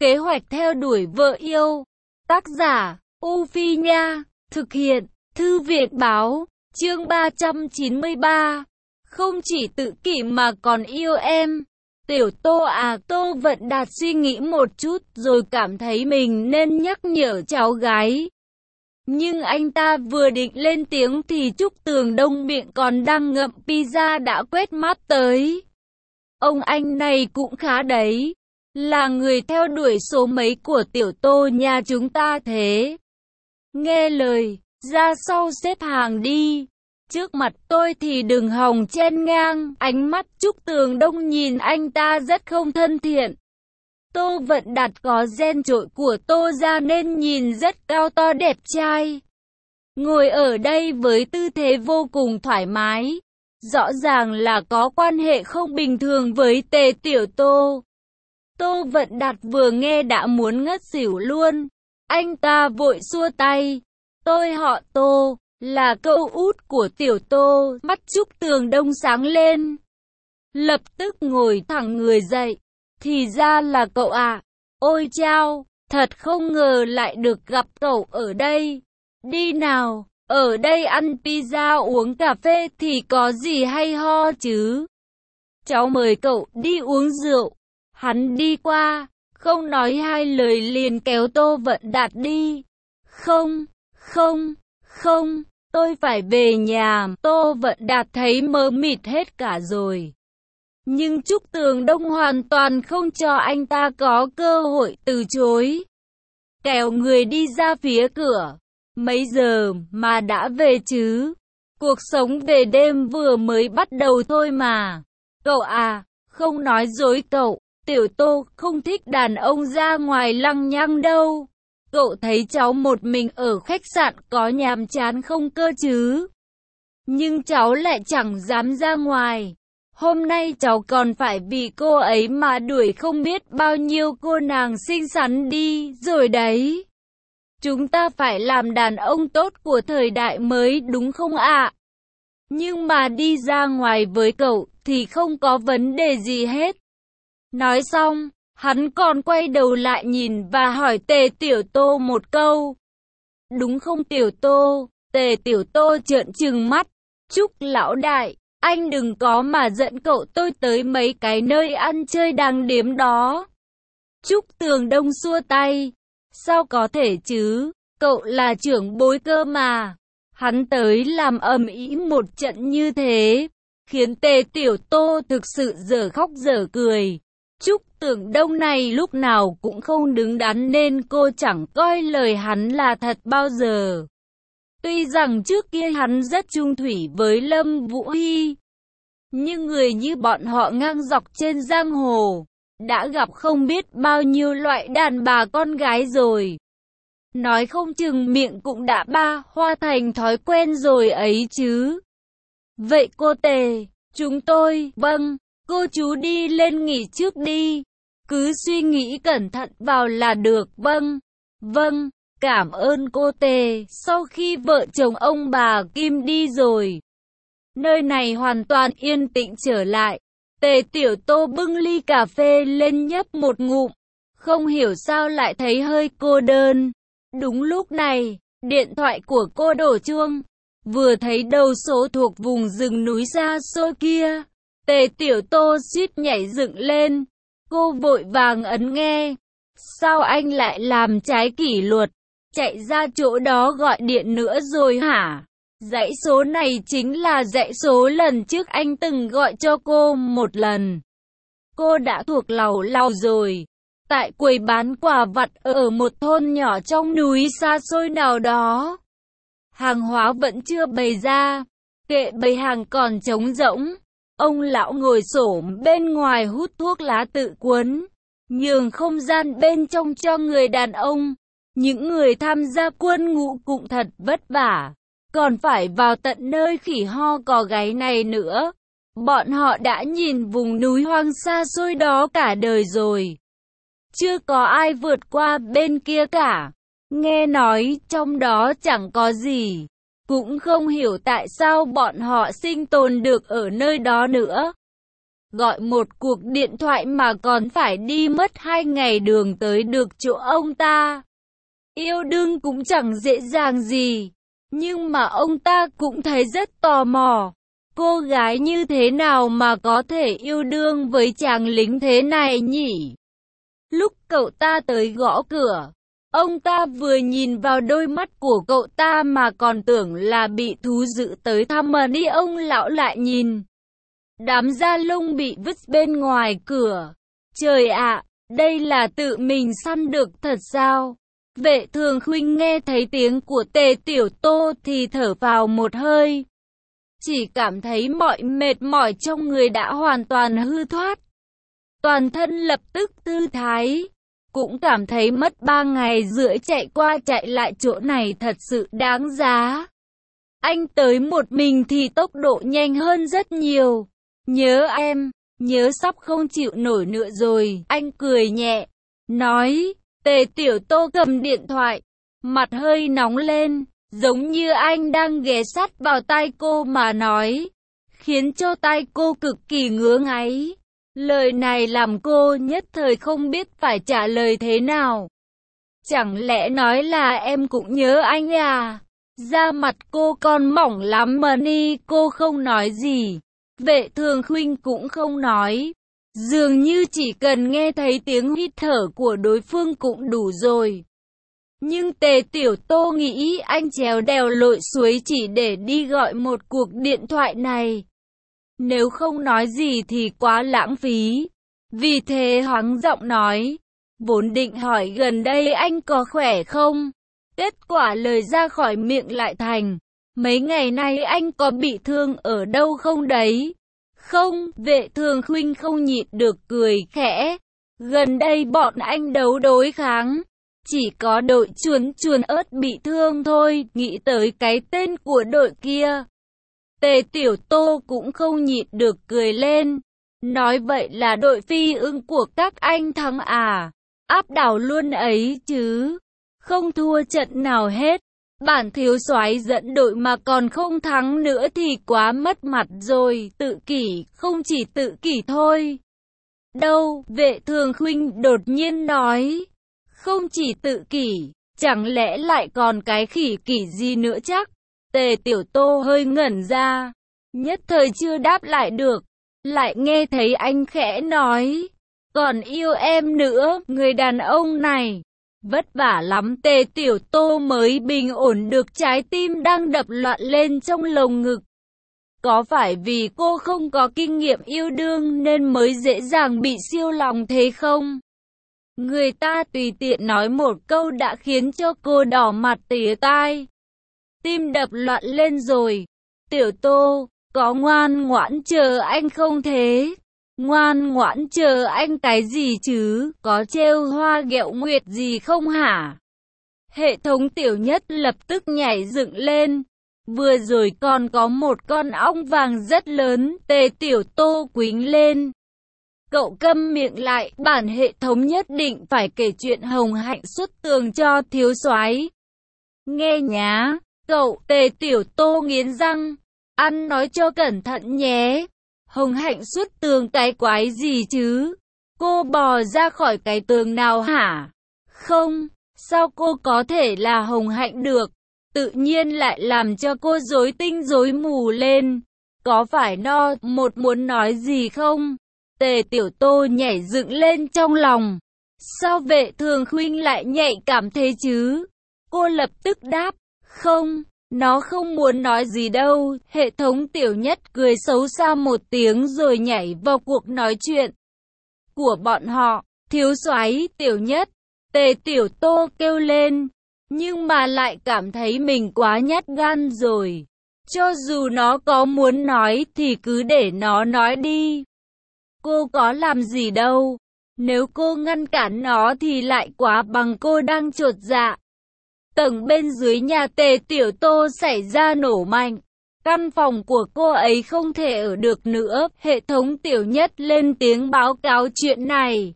Kế hoạch theo đuổi vợ yêu. Tác giả, U Phi Nha. Thực hiện, Thư viện Báo. Chương 393. Không chỉ tự kỷ mà còn yêu em. Tiểu Tô à, Tô Vận Đạt suy nghĩ một chút rồi cảm thấy mình nên nhắc nhở cháu gái. Nhưng anh ta vừa định lên tiếng thì Trúc Tường Đông miệng còn đang ngậm pizza đã quét mắt tới. Ông anh này cũng khá đấy. Là người theo đuổi số mấy của Tiểu Tô nhà chúng ta thế. Nghe lời, ra sau xếp hàng đi. Trước mặt tôi thì đừng hòng chen ngang. Ánh mắt Trúc Tường Đông nhìn anh ta rất không thân thiện. Tô Vận Đạt có gen trội của Tô gia nên nhìn rất cao to đẹp trai. Ngồi ở đây với tư thế vô cùng thoải mái. Rõ ràng là có quan hệ không bình thường với Tề Tiểu Tô. Tô Vận Đạt vừa nghe đã muốn ngất xỉu luôn. Anh ta vội xua tay. Tôi họ Tô, là cậu út của Tiểu Tô. Mắt Trúc Tường Đông sáng lên. Lập tức ngồi thẳng người dậy. Thì ra là cậu à. Ôi chao, thật không ngờ lại được gặp cậu ở đây. Đi nào, ở đây ăn pizza uống cà phê thì có gì hay ho chứ. Cháu mời cậu đi uống rượu. Hắn đi qua, không nói hai lời liền kéo Tô Vận Đạt đi. Không, tôi phải về nhà. Tô Vận Đạt thấy mờ mịt hết cả rồi. Nhưng Trúc Tường Đông hoàn toàn không cho anh ta có cơ hội từ chối. Kéo người đi ra phía cửa. Mấy giờ mà đã về chứ? Cuộc sống về đêm vừa mới bắt đầu thôi mà. Cậu à, không nói dối cậu. Tiểu Tô không thích đàn ông ra ngoài lăng nhăng đâu. Cậu thấy cháu một mình ở khách sạn có nhàm chán không cơ chứ? Nhưng cháu lại chẳng dám ra ngoài. Hôm nay cháu còn phải vì cô ấy mà đuổi không biết bao nhiêu cô nàng xinh xắn đi rồi đấy. Chúng ta phải làm đàn ông tốt của thời đại mới đúng không ạ? Nhưng mà đi ra ngoài với cậu thì không có vấn đề gì hết. Nói xong, hắn còn quay đầu lại nhìn và hỏi Tề Tiểu Tô một câu. Đúng không Tiểu Tô? Tề Tiểu Tô trợn trừng mắt. Trúc lão đại, anh đừng có mà dẫn cậu tôi tới mấy cái nơi ăn chơi đang điếm đó. Trúc Tường Đông xua tay. Sao có thể chứ? Cậu là trưởng bối cơ mà. Hắn tới làm ầm ĩ một trận như thế, khiến Tề Tiểu Tô thực sự dở khóc dở cười. Trúc Tường Đông này lúc nào cũng không đứng đắn nên cô chẳng coi lời hắn là thật bao giờ. Tuy rằng trước kia hắn rất chung thủy với Lâm Vũ Hy, nhưng người như bọn họ ngang dọc trên giang hồ, đã gặp không biết bao nhiêu loại đàn bà con gái rồi. Nói không chừng miệng cũng đã ba hoa thành thói quen rồi ấy chứ. Vậy cô Tề, chúng tôi, vâng, cô chú đi lên nghỉ trước đi. Cứ suy nghĩ cẩn thận vào là được, vâng, cảm ơn cô Tề. Sau khi vợ chồng ông bà Kim đi rồi, nơi này hoàn toàn yên tĩnh trở lại. Tề Tiểu Tô bưng ly cà phê lên nhấp một ngụm, không hiểu sao lại thấy hơi cô đơn. Đúng lúc này, điện thoại của cô đổ chuông. Vừa thấy đầu số thuộc vùng rừng núi xa xôi kia, Tề Tiểu Tô suýt nhảy dựng lên. Cô vội vàng ấn nghe. Sao anh lại làm trái kỷ luật? Chạy ra chỗ đó gọi điện nữa rồi hả? Dãy số này chính là dãy số lần trước anh từng gọi cho cô một lần. Cô đã thuộc lầu rồi. Tại quầy bán quà vặt ở một thôn nhỏ trong núi xa xôi nào đó. Hàng hóa vẫn chưa bày ra. Kệ bày hàng còn trống rỗng. Ông lão ngồi xổm bên ngoài hút thuốc lá tự cuốn, nhường không gian bên trong cho người đàn ông. Những người tham gia quân ngũ cũng thật vất vả, còn phải vào tận nơi khỉ ho cò gáy này nữa. Bọn họ đã nhìn vùng núi hoang xa xôi đó cả đời rồi. Chưa có ai vượt qua bên kia cả. Nghe nói trong đó chẳng có gì. Cũng không hiểu tại sao bọn họ sinh tồn được ở nơi đó nữa. gọi một cuộc điện thoại mà còn phải đi mất 2 ngày đường tới được chỗ ông ta. Yêu đương cũng chẳng dễ dàng gì, nhưng mà ông ta cũng thấy rất tò mò. Cô gái như thế nào mà có thể yêu đương với chàng lính thế này nhỉ? Lúc cậu ta tới gõ cửa, ông ta vừa nhìn vào đôi mắt của cậu ta mà còn tưởng là bị thú dữ tới thăm mà đi. Ông lão lại nhìn đám da lông bị vứt bên ngoài cửa. Trời ạ, đây là tự mình săn được thật sao? Vệ Thường Khuynh nghe thấy tiếng của Tề Tiểu Tô thì thở vào một hơi. Chỉ cảm thấy mọi mệt mỏi trong người đã hoàn toàn hư thoát. Toàn thân lập tức thư thái. Cũng cảm thấy mất 3 ngày rưỡi chạy qua chạy lại chỗ này thật sự đáng giá. Anh tới một mình thì tốc độ nhanh hơn rất nhiều. Nhớ em, nhớ sắp không chịu nổi nữa rồi. Anh cười nhẹ, nói. Tề Tiểu Tô cầm điện thoại, mặt hơi nóng lên, giống như anh đang ghé sát vào tai cô mà nói, khiến cho tai cô cực kỳ ngứa ngáy. Lời này làm cô nhất thời không biết phải trả lời thế nào. Chẳng lẽ nói là em cũng nhớ anh à? Da mặt cô còn mỏng lắm mà ni. Cô không nói gì. Vệ Thường Khuynh cũng không nói. Dường như chỉ cần nghe thấy tiếng hít thở của đối phương cũng đủ rồi. Nhưng Tề Tiểu Tô nghĩ anh trèo đèo lội suối chỉ để đi gọi một cuộc điện thoại này. Nếu không nói gì thì quá lãng phí. Vì thế hoáng giọng nói. Vốn định hỏi gần đây anh có khỏe không? Kết quả lời ra khỏi miệng lại thành. Mấy ngày nay anh có bị thương ở đâu không đấy? Không, Vệ Thường Khuynh không nhịn được cười khẽ. Gần đây bọn anh đấu đối kháng. Chỉ có đội chuồn chuồn ớt bị thương thôi. Nghĩ tới cái tên của đội kia, Tề Tiểu Tô cũng không nhịn được cười lên. Nói vậy là đội phi ưng của các anh thắng à? Áp đảo luôn ấy chứ. Không thua trận nào hết. Bản thiếu soái dẫn đội mà còn không thắng nữa thì quá mất mặt rồi. Tự kỷ, không chỉ tự kỷ thôi. Đâu, Vệ Thường Khuynh đột nhiên nói. Không chỉ tự kỷ, chẳng lẽ lại còn cái khỉ kỷ gì nữa chắc? Tề Tiểu Tô hơi ngẩn ra, nhất thời chưa đáp lại được. Lại nghe thấy anh khẽ nói. Còn yêu em nữa, người đàn ông này. Vất vả lắm Tề Tiểu Tô mới bình ổn được trái tim đang đập loạn lên trong lồng ngực. Có phải vì cô không có kinh nghiệm yêu đương nên mới dễ dàng bị siêu lòng thế không? Người ta tùy tiện nói một câu đã khiến cho cô đỏ mặt tía tai. Tim đập loạn lên rồi. Tiểu Tô, có ngoan ngoãn chờ anh không thế? Ngoan ngoãn chờ anh cái gì chứ? Có trêu hoa ghẹo nguyệt gì không hả? Hệ thống Tiểu Nhất lập tức nhảy dựng lên. Vừa rồi còn có một con ong vàng rất lớn. Tề Tiểu Tô quýnh lên. Cậu câm miệng lại, bản hệ thống nhất định phải kể chuyện Hồng Hạnh xuất tường cho thiếu soái. Nghe nhá, cậu. Tề Tiểu Tô nghiến răng. Ăn nói cho cẩn thận nhé. Hồng Hạnh xuất tường cái quái gì chứ? Cô bò ra khỏi cái tường nào hả? Không, sao cô có thể là Hồng Hạnh được? Tự nhiên lại làm cho cô rối tinh rối mù lên. Có phải no một muốn nói gì không? Tề Tiểu Tô nhảy dựng lên trong lòng. Sao Vệ Thường Khuynh lại nhạy cảm thế chứ? Cô lập tức đáp. Không, nó không muốn nói gì đâu. Hệ thống Tiểu Nhất cười xấu xa một tiếng rồi nhảy vào cuộc nói chuyện của bọn họ. Thiếu soái Tiểu Nhất. Tề Tiểu Tô kêu lên. Nhưng mà lại cảm thấy mình quá nhát gan rồi. Cho dù nó có muốn nói thì cứ để nó nói đi. Cô có làm gì đâu. Nếu cô ngăn cản nó thì lại quá bằng cô đang chột dạ. Tầng bên dưới nhà Tề Tiểu Tô xảy ra nổ mạnh. Căn phòng của cô ấy không thể ở được nữa. Hệ thống Tiểu Nhất lên tiếng báo cáo chuyện này.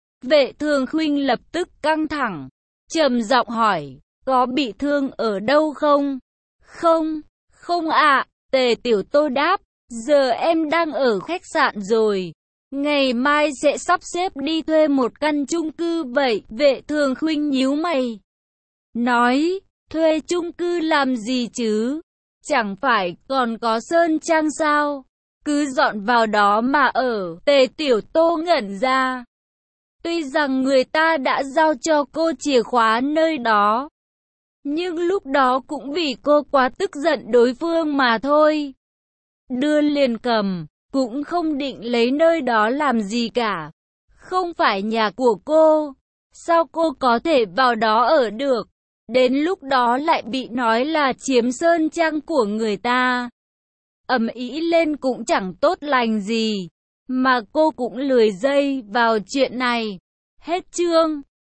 Vệ Thường Khuynh lập tức căng thẳng, trầm giọng hỏi. Có bị thương ở đâu không? Không, không ạ. Tề Tiểu Tô đáp. Giờ em đang ở khách sạn rồi. Ngày mai sẽ sắp xếp đi thuê một căn chung cư vậy. Vệ Thường Khuynh nhíu mày, nói, thuê chung cư làm gì chứ? Chẳng phải còn có Sơn Trang sao? Cứ dọn vào đó mà ở. Tề Tiểu Tô ngẩn ra. Tuy rằng người ta đã giao cho cô chìa khóa nơi đó, nhưng lúc đó cũng vì cô quá tức giận đối phương mà thôi. Đưa liền cầm, cũng không định lấy nơi đó làm gì cả. Không phải nhà của cô, sao cô có thể vào đó ở được? Đến lúc đó lại bị nói là chiếm Sơn Trang của người ta. Ầm ĩ lên cũng chẳng tốt lành gì, mà cô cũng lười dây vào chuyện này. Hết chương.